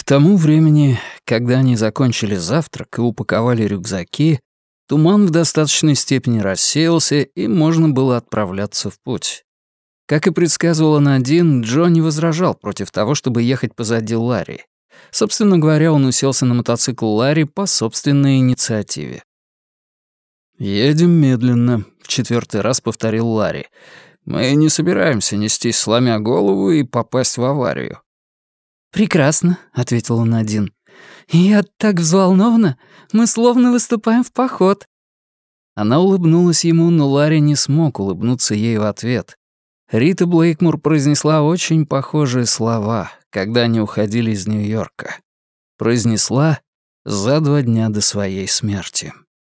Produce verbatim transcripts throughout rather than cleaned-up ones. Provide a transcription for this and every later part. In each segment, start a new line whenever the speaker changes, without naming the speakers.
тому времени, когда они закончили завтрак и упаковали рюкзаки, туман в достаточной степени рассеялся, и можно было отправляться в путь. Как и предсказывала Надин, Джо не возражал против того, чтобы ехать позади Ларри. Собственно говоря, он уселся на мотоцикл Ларри по собственной инициативе. «Едем медленно», — в четвертый раз повторил Ларри. «Мы не собираемся нестись, сломя голову, и попасть в аварию».
«Прекрасно», — ответила Надин. «Я так взволнована. Мы словно выступаем в поход».
Она улыбнулась ему, но Ларри не смог улыбнуться ей в ответ. Рита Блейкмор произнесла очень похожие слова, когда они уходили из Нью-Йорка. Произнесла за два дня до своей смерти.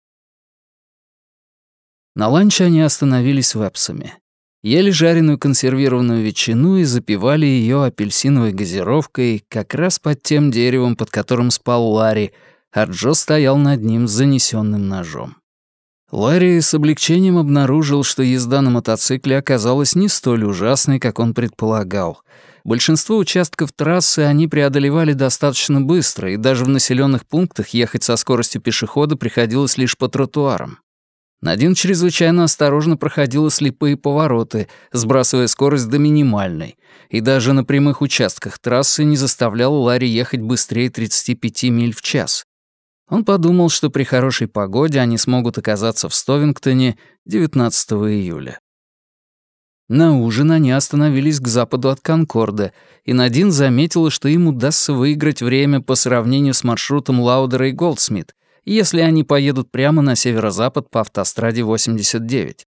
На ланч они остановились в Эпсоме. Ели жареную консервированную ветчину и запивали ее апельсиновой газировкой как раз под тем деревом, под которым спал Ларри, а Джо стоял над ним с занесенным ножом. Ларри с облегчением обнаружил, что езда на мотоцикле оказалась не столь ужасной, как он предполагал. Большинство участков трассы они преодолевали достаточно быстро, и даже в населенных пунктах ехать со скоростью пешехода приходилось лишь по тротуарам. Надин чрезвычайно осторожно проходила слепые повороты, сбрасывая скорость до минимальной, и даже на прямых участках трассы не заставляла Ларри ехать быстрее тридцати пяти миль в час. Он подумал, что при хорошей погоде они смогут оказаться в Стовингтоне девятнадцатого июля. На ужин они остановились к западу от Конкорда, и Надин заметила, что им удастся выиграть время по сравнению с маршрутом Лаудера и Голдсмит, если они поедут прямо на северо-запад по автостраде восемьдесят девять.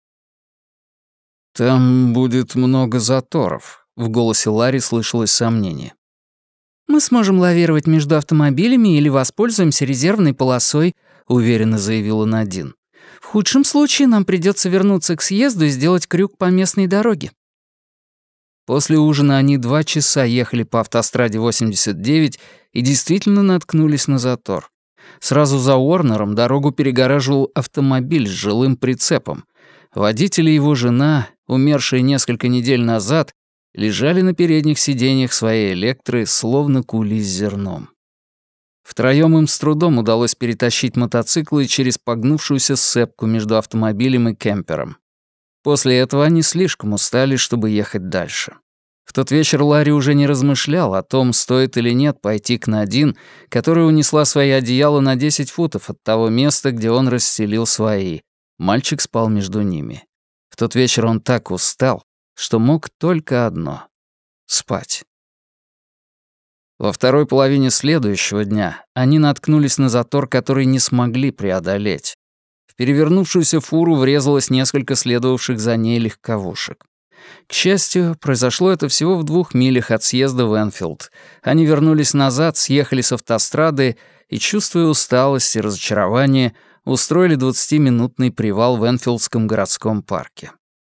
«Там будет много заторов», — в голосе Ларри слышалось сомнение.
«Мы сможем лавировать между автомобилями или воспользуемся резервной полосой», — уверенно заявила Надин. «В худшем случае нам придется вернуться к съезду и сделать крюк по местной дороге».
После ужина они два часа ехали по автостраде восемьдесят девять и действительно наткнулись на затор. Сразу за Уорнером дорогу перегораживал автомобиль с жилым прицепом. Водитель и его жена, умершие несколько недель назад, лежали на передних сиденьях своей электры, словно кули с зерном. Втроём им с трудом удалось перетащить мотоциклы через погнувшуюся сцепку между автомобилем и кемпером. После этого они слишком устали, чтобы ехать дальше. В тот вечер Ларри уже не размышлял о том, стоит или нет пойти к Надин, которая унесла свои одеяла на десять футов от того места, где он расстелил свои. Мальчик спал между ними. В тот вечер он так устал, что мог только одно — спать. Во второй половине следующего дня они наткнулись на затор, который не смогли преодолеть. В перевернувшуюся фуру врезалось несколько следовавших за ней легковушек. К счастью, произошло это всего в двух милях от съезда в Энфилд. Они вернулись назад, съехали с автострады и, чувствуя усталость и разочарование, устроили двадцатиминутный привал в Энфилдском городском парке.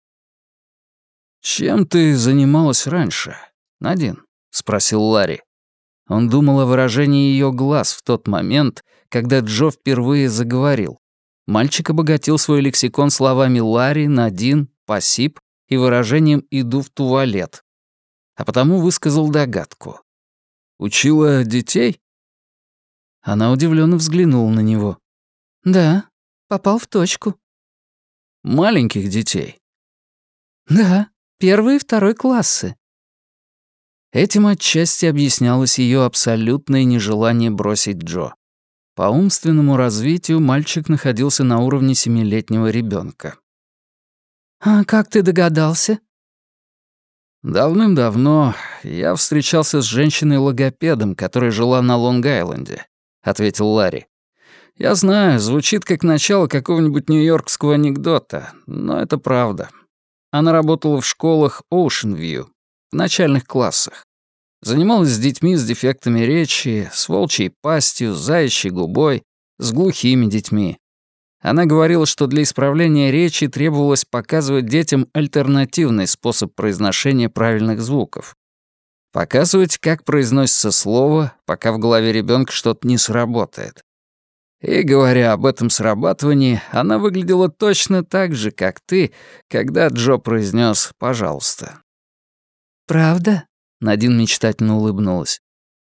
«Чем ты занималась раньше, Надин?» — спросил Ларри. Он думал о выражении ее глаз в тот момент, когда Джо впервые заговорил. Мальчик обогатил свой лексикон словами «Ларри», «Надин», «Пасип» и выражением «иду в туалет». А потому высказал догадку. «Учила детей?» Она удивленно взглянула на него.
«Да, попал в точку».
«Маленьких детей?»
«Да, первый и второй классы».
Этим отчасти объяснялось ее абсолютное нежелание бросить Джо. По умственному развитию мальчик находился на уровне семилетнего ребенка.
«А как ты догадался?»
«Давным-давно я встречался с женщиной-логопедом, которая жила на Лонг-Айленде», — ответил Ларри. «Я знаю, звучит как начало какого-нибудь нью-йоркского анекдота, но это правда. Она работала в школах Оушен-Вью, в начальных классах. Занималась с детьми с дефектами речи, с волчьей пастью, с заячьей губой, с глухими детьми. Она говорила, что для исправления речи требовалось показывать детям альтернативный способ произношения правильных звуков. Показывать, как произносится слово, пока в голове ребенка что-то не сработает. И, говоря об этом срабатывании, она выглядела точно так же, как ты, когда Джо произнес «пожалуйста».
«Правда?» —
Надин мечтательно улыбнулась.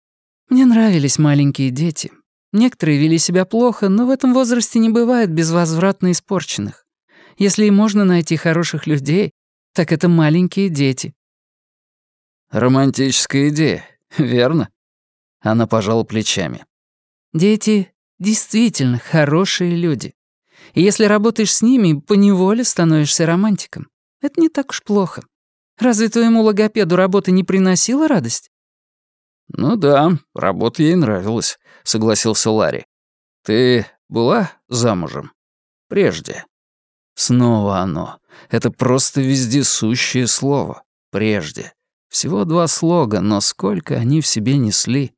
Мне нравились маленькие дети. Некоторые вели себя плохо, но в этом возрасте не бывает безвозвратно испорченных. Если и можно найти хороших людей, так это маленькие дети».
«Романтическая идея, верно?» Она пожала плечами.
«Дети действительно хорошие люди. И если работаешь с ними, поневоле становишься романтиком. Это не так уж плохо. Разве твоему логопеду работа не приносила радость?»
«Ну да, работа ей нравилась», — согласился Ларри. «Ты была замужем? Прежде?» Снова оно. Это просто вездесущее слово. «Прежде». Всего два слога, но сколько они в себе несли.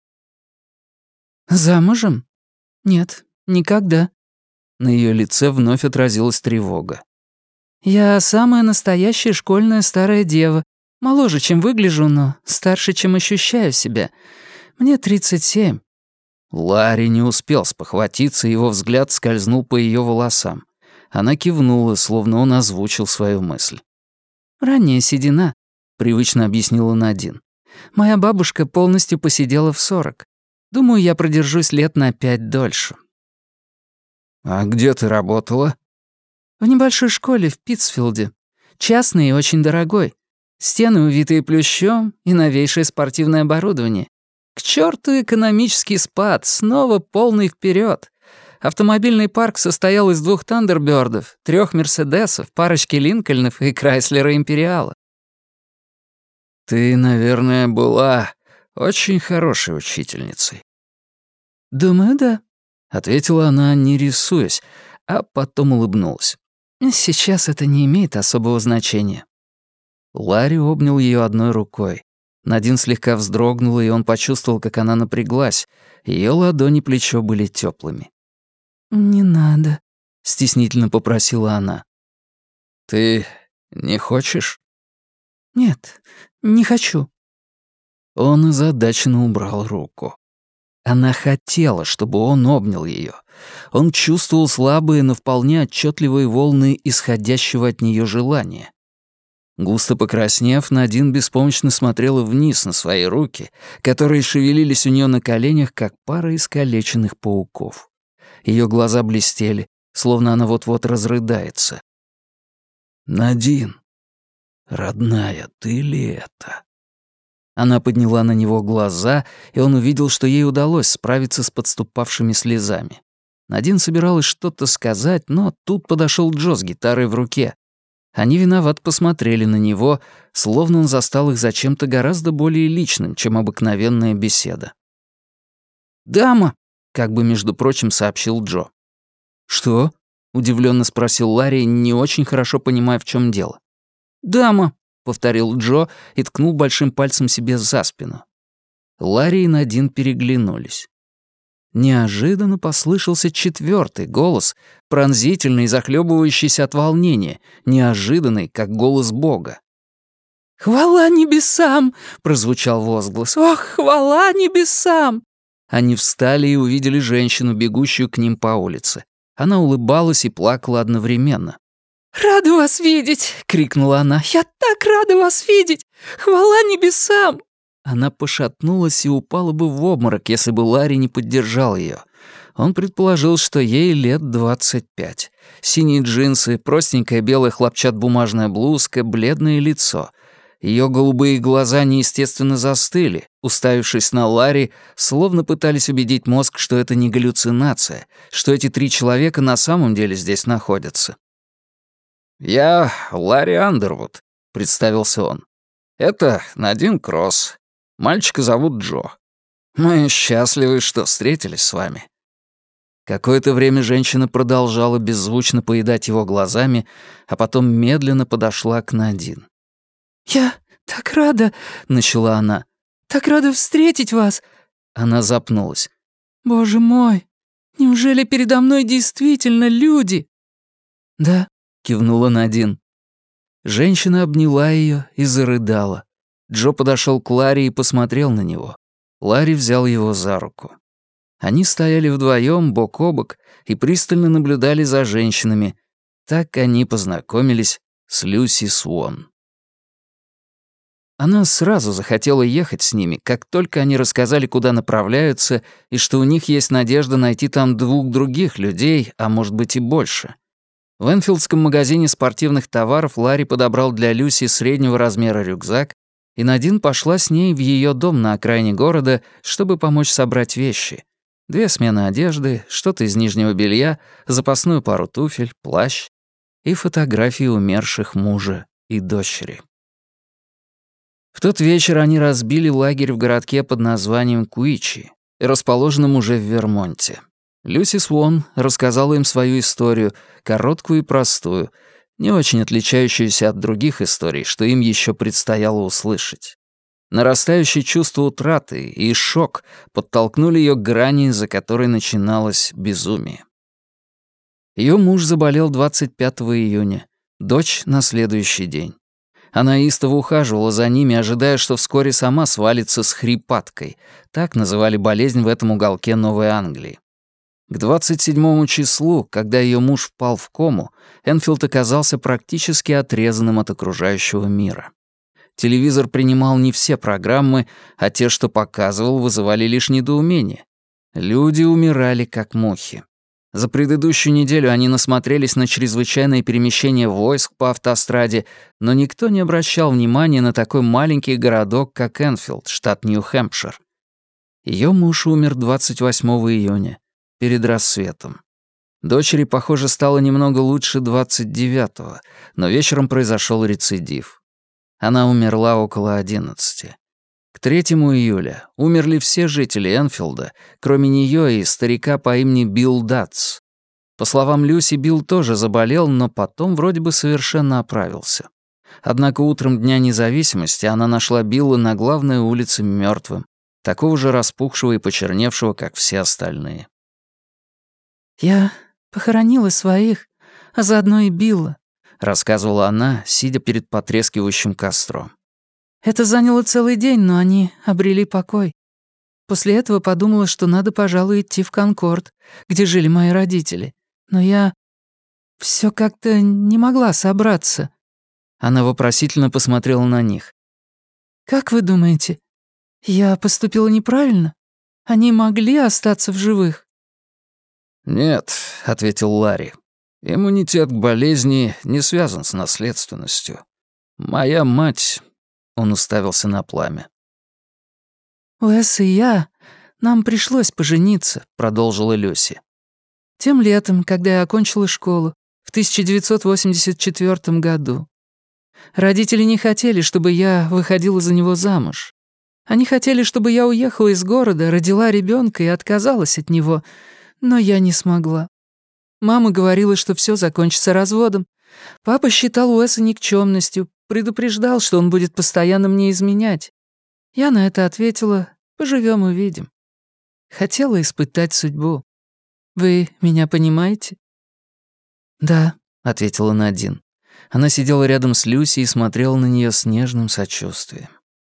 «Замужем? Нет, никогда».
На ее лице вновь отразилась тревога.
«Я самая настоящая школьная старая дева. Моложе, чем выгляжу, но старше, чем ощущаю себя. Мне тридцать семь».
Ларри не успел спохватиться, его взгляд скользнул по ее волосам. Она кивнула, словно он озвучил свою мысль.
«Ранняя седина», — привычно объяснила Надин. «Моя бабушка полностью посидела в сорок. Думаю, я продержусь лет на пять дольше».
«А где ты работала?»
«В небольшой школе в Питтсфилде. Частной и очень дорогой. Стены, увитые плющом, и новейшее спортивное оборудование. К черту экономический спад, снова полный вперед. Автомобильный парк состоял из двух Тандербёрдов, трех Мерседесов, парочки Линкольнов и Крайслера Империала».
«Ты, наверное, была очень хорошей учительницей».
«Думаю, да»,
— ответила она, не рисуясь, а потом улыбнулась.
«Сейчас это не имеет особого значения».
Ларри обнял ее одной рукой. Надин слегка вздрогнула, и он почувствовал, как она напряглась. Ее ладони и плечо были теплыми.
«Не надо»,
— стеснительно попросила она. «Ты не хочешь?»
«Нет, не хочу».
Он озадаченно убрал руку. Она хотела, чтобы он обнял ее. Он чувствовал слабые, но вполне отчетливые волны исходящего от нее желания. Густо покраснев, Надин беспомощно смотрела вниз на свои руки, которые шевелились у нее на коленях, как пара искалеченных пауков. Ее глаза блестели, словно она вот-вот разрыдается. «Надин, родная, ты ли это?» Она подняла на него глаза, и он увидел, что ей удалось справиться с подступавшими слезами. Надин собиралась что-то сказать, но тут подошел Джо с гитарой в руке. Они виноват посмотрели на него, словно он застал их за чем-то гораздо более личным, чем обыкновенная беседа. «Дама», — как бы, между прочим, сообщил Джо. «Что?» — удивленно спросил Ларри, не очень хорошо понимая, в чем дело. «Дама», — повторил Джо и ткнул большим пальцем себе за спину. Ларри и Надин переглянулись. Неожиданно послышался четвертый голос, пронзительный и захлебывающийся от волнения, неожиданный, как голос Бога.
«Хвала небесам!» — прозвучал возглас. «Ох, хвала небесам!»
Они встали и увидели женщину, бегущую к ним по улице. Она улыбалась и плакала одновременно.
«Рада вас видеть!» — крикнула она. «Я так рада вас видеть! Хвала небесам!»
Она пошатнулась и упала бы в обморок, если бы Ларри не поддержал ее. Он предположил, что ей лет двадцать пять. Синие джинсы, простенькая белая хлопчат-бумажная блузка, бледное лицо. Ее голубые глаза неестественно застыли, уставившись на Ларри, словно пытались убедить мозг, что это не галлюцинация, что эти три человека на самом деле здесь находятся. «Я Ларри Андервуд», — представился он. «Это Надин Кросс. Мальчика зовут Джо. Мы счастливы, что встретились с вами». Какое-то время женщина продолжала беззвучно поедать его глазами, а потом медленно подошла к Надин.
«Я так рада», — начала она. «Так рада встретить вас».
Она запнулась.
«Боже мой, неужели передо мной действительно люди?» «Да», — кивнула Надин.
Женщина обняла ее и зарыдала. Джо подошел к Ларри и посмотрел на него. Ларри взял его за руку. Они стояли вдвоем, бок о бок, и пристально наблюдали за женщинами. Так они познакомились с Люси Свон. Она сразу захотела ехать с ними, как только они рассказали, куда направляются, и что у них есть надежда найти там двух других людей, а может быть и больше. В Энфилдском магазине спортивных товаров Ларри подобрал для Люси среднего размера рюкзак, и Надин пошла с ней в ее дом на окраине города, чтобы помочь собрать вещи. Две смены одежды, что-то из нижнего белья, запасную пару туфель, плащ и фотографии умерших мужа и дочери. В тот вечер они разбили лагерь в городке под названием Куичи, расположенном уже в Вермонте. Люси Свон рассказала им свою историю, короткую и простую, не очень отличающуюся от других историй, что им еще предстояло услышать. Нарастающее чувство утраты и шок подтолкнули ее к грани, за которой начиналось безумие. Ее муж заболел двадцать пятого июня, дочь — на следующий день. Она истово ухаживала за ними, ожидая, что вскоре сама свалится с хрипаткой. Так называли болезнь в этом уголке Новой Англии. К двадцать седьмому числу, когда ее муж впал в кому, Энфилд оказался практически отрезанным от окружающего мира. Телевизор принимал не все программы, а те, что показывал, вызывали лишь недоумение. Люди умирали, как мухи. За предыдущую неделю они насмотрелись на чрезвычайное перемещение войск по автостраде, но никто не обращал внимания на такой маленький городок, как Энфилд, штат Нью-Хэмпшир. Ее муж умер двадцать восьмого июня. Перед рассветом. Дочери, похоже, стало немного лучше двадцать девятого, но вечером произошел рецидив. Она умерла около одиннадцати. К третьему июля умерли все жители Энфилда, кроме нее и старика по имени Билл Датс. По словам Люси, Билл тоже заболел, но потом вроде бы совершенно оправился. Однако утром Дня независимости она нашла Билла на главной улице мертвым, такого же распухшего и почерневшего, как все остальные.
«Я похоронила своих, а заодно и Билла»,
— рассказывала она, сидя перед потрескивающим костром.
«Это заняло целый день, но они обрели покой. После этого подумала, что надо, пожалуй, идти в Конкорд, где жили мои родители. Но я все как-то не могла собраться».
Она вопросительно посмотрела на них.
«Как вы думаете, я поступила неправильно? Они могли остаться в живых?»
«Нет», — ответил Ларри. «Иммунитет к болезни не связан с наследственностью. Моя мать...» — он уставился на пламя.
«Уэс и я... Нам пришлось пожениться», — продолжила Люси. «Тем летом, когда я окончила школу, в тысяча девятьсот восемьдесят четвёртом году. Родители не хотели, чтобы я выходила за него замуж. Они хотели, чтобы я уехала из города, родила ребенка и отказалась от него, но я не смогла. Мама говорила, что все закончится разводом. Папа считал Уэса никчемностью, предупреждал, что он будет постоянно мне изменять. Я на это ответила: поживем увидим. Хотела испытать судьбу. Вы меня понимаете?»
«Да», — ответила Надин. Она сидела рядом с Люси и смотрела на нее с нежным сочувствием.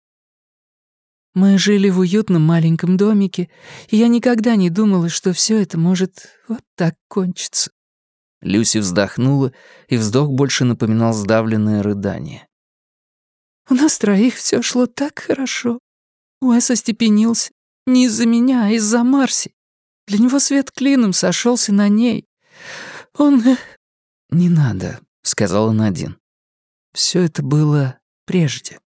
«Мы жили в уютном маленьком домике, и я никогда не думала, что все это может вот так кончиться».
Люси вздохнула, и вздох больше напоминал сдавленное рыдание.
«У нас троих все шло так хорошо. Уэс остепенился. Не из-за меня, а из-за Марси. Для него свет клином сошелся на ней. Он...»
«Не надо», — сказала Надин. «Все это было прежде».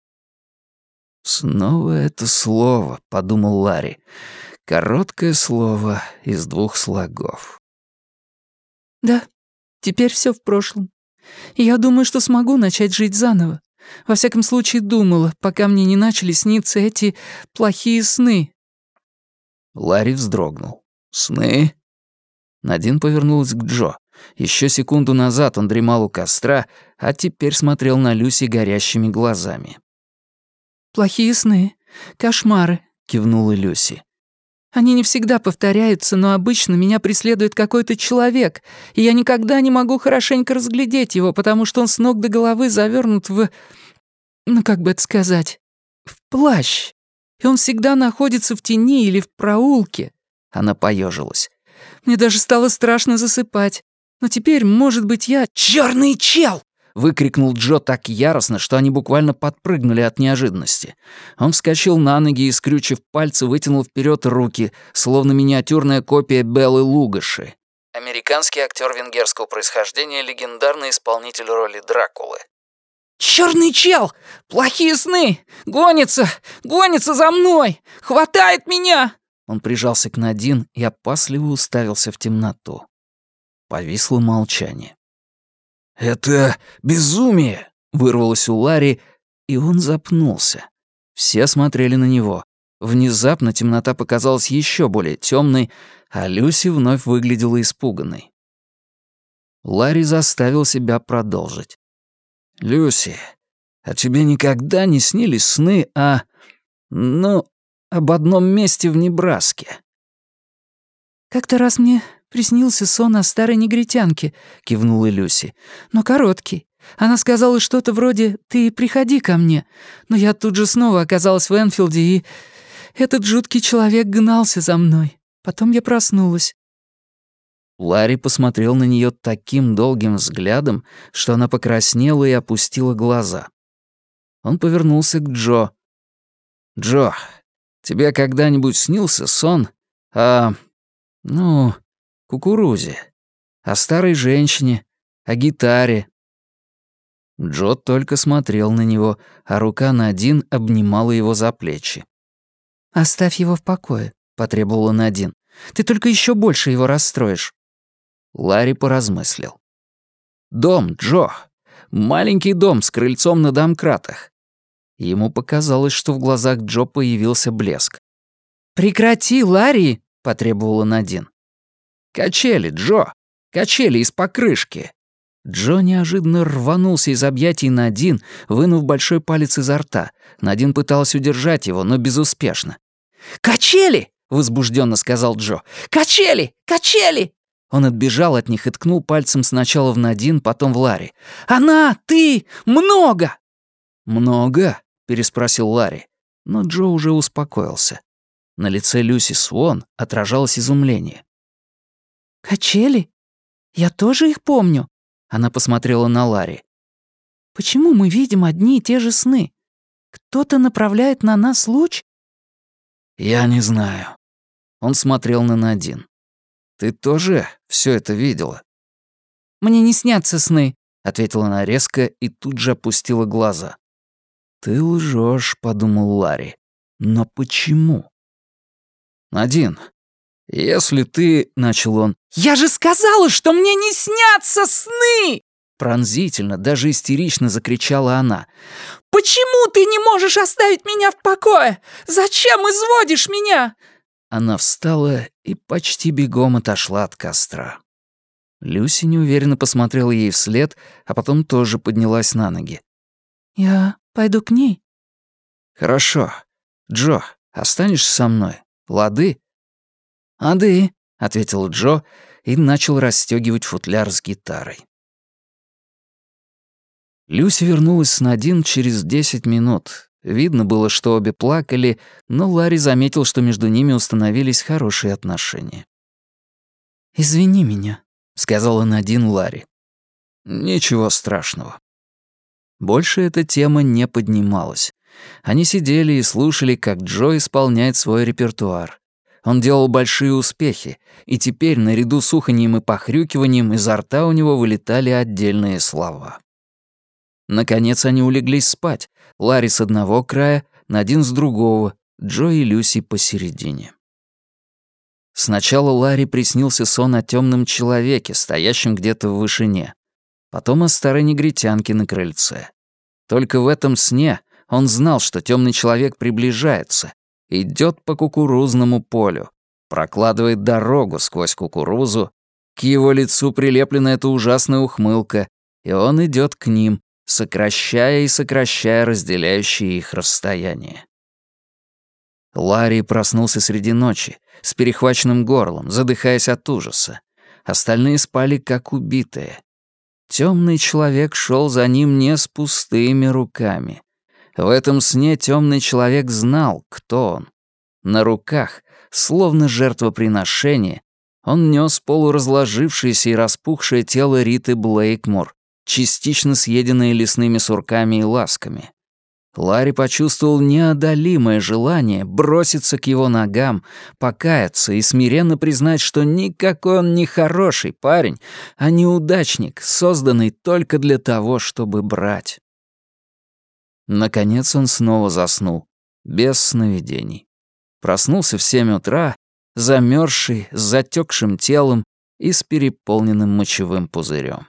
«Снова это слово», — подумал Ларри. «Короткое слово из двух слогов».
«Да, теперь все в прошлом. И я думаю, что смогу начать жить заново. Во всяком случае, думала, пока мне не начали сниться эти плохие сны».
Ларри вздрогнул. «Сны?» Надин повернулась к Джо. Еще секунду назад он дремал у костра, а теперь смотрел на Люси горящими глазами.
«Плохие сны, кошмары», — кивнула Люси. «Они не всегда повторяются, но обычно меня преследует какой-то человек, и я никогда не могу хорошенько разглядеть его, потому что он с ног до головы завернут в... ну, как бы это сказать... в плащ. И он всегда находится в тени или в проулке». Она поежилась. «Мне даже стало страшно засыпать. Но теперь, может быть, я... чёрный чел!» —
выкрикнул Джо так яростно, что они буквально подпрыгнули от неожиданности. Он вскочил на ноги и, скрючив пальцы, вытянул вперед руки, словно миниатюрная копия Беллы Лугоши. Американский актер венгерского происхождения, легендарный исполнитель роли Дракулы.
«Чёрный чел! Плохие сны! Гонится! Гонится за мной! Хватает меня!»
Он прижался к Надин и опасливо уставился в темноту. Повисло молчание. «Это безумие!» — вырвалось у Ларри, и он запнулся. Все смотрели на него. Внезапно темнота показалась еще более темной, а Люси вновь выглядела испуганной. Ларри заставил себя продолжить. «Люси, а тебе никогда не снились сны о... ну, об одном месте в Небраске?»
«Как-то раз мне приснился сон о старой негритянке», — кивнула Люси. «Но короткий. Она сказала что-то вроде «ты приходи ко мне». Но я тут же снова оказалась в Энфилде, и этот жуткий человек гнался за мной. Потом я проснулась».
Ларри посмотрел на нее таким долгим взглядом, что она покраснела и опустила глаза. Он повернулся к Джо. «Джо, тебе когда-нибудь снился сон о... ну, кукурузе, о старой женщине, о гитаре?» Джо только смотрел на него, а рука Надин обнимала его за плечи.
«Оставь его в покое», — потребовала Надин. «Ты только еще больше его расстроишь».
Ларри поразмыслил. «Дом, Джо. Маленький дом с крыльцом на домкратах». Ему показалось, что в глазах Джо появился блеск.
«Прекрати, Ларри!» — потребовала Надин.
«Качели, Джо! Качели из покрышки!» Джо неожиданно рванулся из объятий Надин, вынув большой палец изо рта. Надин пыталась удержать его, но безуспешно.
«Качели!» —
возбужденно сказал Джо.
«Качели! Качели!»
Он отбежал от них и ткнул пальцем сначала в Надин, потом в Ларри.
«Она! Ты! Много!»
«Много?» — переспросил Ларри. Но Джо уже успокоился. На лице Люси Свон отражалось изумление.
«Качели? Я тоже их помню».
Она посмотрела на Ларри.
«Почему мы видим одни и те же сны? Кто-то направляет на нас луч?»
«Я не знаю». Он смотрел на Надин. «Ты тоже все это видела?»
«Мне не снятся сны»,
— ответила она резко и тут же опустила глаза. «Ты лжешь», — подумал Ларри. «Но почему?» «Надин, если ты...» — начал он.
«Я же сказала, что мне не снятся сны!»
Пронзительно, даже истерично закричала она.
«Почему ты не можешь оставить меня в покое? Зачем изводишь меня?»
Она встала и почти бегом отошла от костра. Люси неуверенно посмотрела ей вслед, а потом тоже поднялась на ноги.
«Я пойду к ней?»
«Хорошо. Джо, останешься со мной? Лады?» «Ады», — ответил Джо и начал расстёгивать футляр с гитарой. Люси вернулась с Надин через десять минут. Видно было, что обе плакали, но Ларри заметил, что между ними установились хорошие отношения.
«Извини меня», —
сказала Надин Ларри. «Ничего страшного». Больше эта тема не поднималась. Они сидели и слушали, как Джо исполняет свой репертуар. Он делал большие успехи, и теперь, наряду с уханьем и похрюкиванием, изо рта у него вылетали отдельные слова. Наконец они улеглись спать. Ларри с одного края, Надин с другого, Джо и Люси посередине. Сначала Ларри приснился сон о темном человеке, стоящем где-то в вышине. Потом о старой негритянке на крыльце. Только в этом сне он знал, что темный человек приближается, идет по кукурузному полю, прокладывает дорогу сквозь кукурузу, к его лицу прилеплена эта ужасная ухмылка, и он идет к ним, сокращая и сокращая разделяющие их расстояние. Ларри проснулся среди ночи, с перехваченным горлом, задыхаясь от ужаса. Остальные спали как убитые. Темный человек шел за ним не с пустыми руками. В этом сне темный человек знал, кто он. На руках, словно жертвоприношение, он нес полуразложившееся и распухшее тело Риты Блейкмор, частично съеденные лесными сурками и ласками. Ларри почувствовал неодолимое желание броситься к его ногам, покаяться и смиренно признать, что никакой он не хороший парень, а неудачник, созданный только для того, чтобы брать. Наконец он снова заснул, без сновидений. Проснулся в семь утра, замерзший, с затекшим телом и с переполненным мочевым пузырем.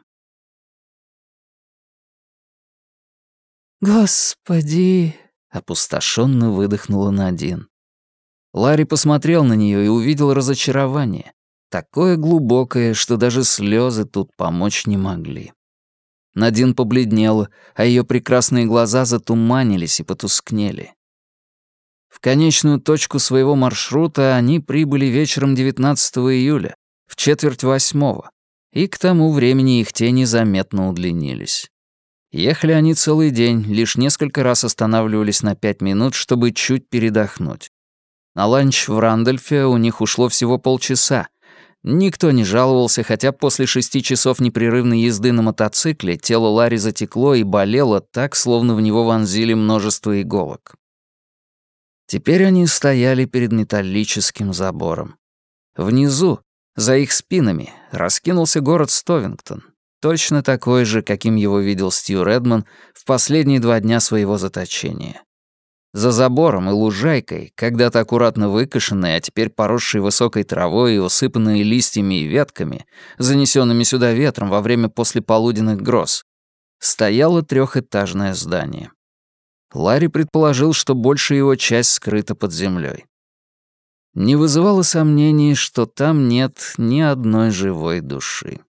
«Господи!» —
опустошенно выдохнула Надин. Ларри посмотрел на нее и увидел разочарование, такое глубокое, что даже слезы тут помочь не могли. Надин побледнела, а ее прекрасные глаза затуманились и потускнели. В конечную точку своего маршрута они прибыли вечером девятнадцатого июля, в четверть восьмого, и к тому времени их тени заметно удлинились. Ехали они целый день, лишь несколько раз останавливались на пять минут, чтобы чуть передохнуть. На ланч в Рандольфе у них ушло всего полчаса. Никто не жаловался, хотя после шести часов непрерывной езды на мотоцикле тело Ларри затекло и болело так, словно в него вонзили множество иголок. Теперь они стояли перед металлическим забором. Внизу, за их спинами, раскинулся город Стовингтон, точно такой же, каким его видел Стью Редман в последние два дня своего заточения. За забором и лужайкой, когда-то аккуратно выкошенной, а теперь поросшей высокой травой и усыпанной листьями и ветками, занесенными сюда ветром во время послеполуденных гроз, стояло трехэтажное здание. Ларри предположил, что большая его часть скрыта под землей. Не вызывало сомнений, что там нет ни одной живой души.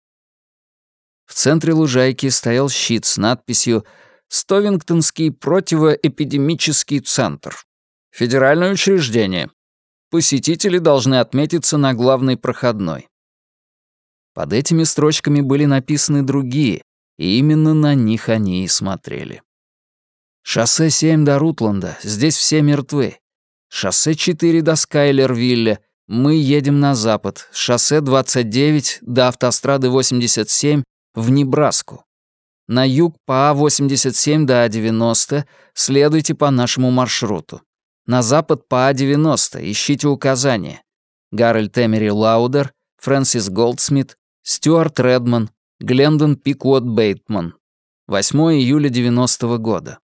В центре лужайки стоял щит с надписью «Стовингтонский противоэпидемический центр. Федеральное учреждение. Посетители должны отметиться на главной проходной». Под этими строчками были написаны другие, и именно на них они и смотрели. Шоссе семь до Рутланда, здесь все мертвы. Шоссе четыре до Скайлервилля, мы едем на запад. Шоссе двадцать девять до автострады восемьдесят семь в Небраску. На юг по А восемьдесят семь до А девяносто, следуйте по нашему маршруту. На запад по А девяносто, ищите указания. Гарольд Эмери Лаудер, Фрэнсис Голдсмит, Стюарт Редман, Глендон Пикуот Бейтман. восьмого июля девяностого года.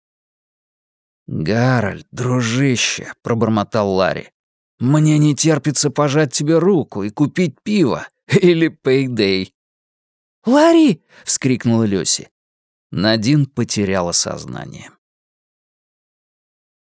«Гарольд, дружище», — пробормотал Ларри, — «мне не терпится пожать тебе руку и купить пиво или пейдей».
«Ларри!» —
вскрикнула Люси. Надин потеряла сознание.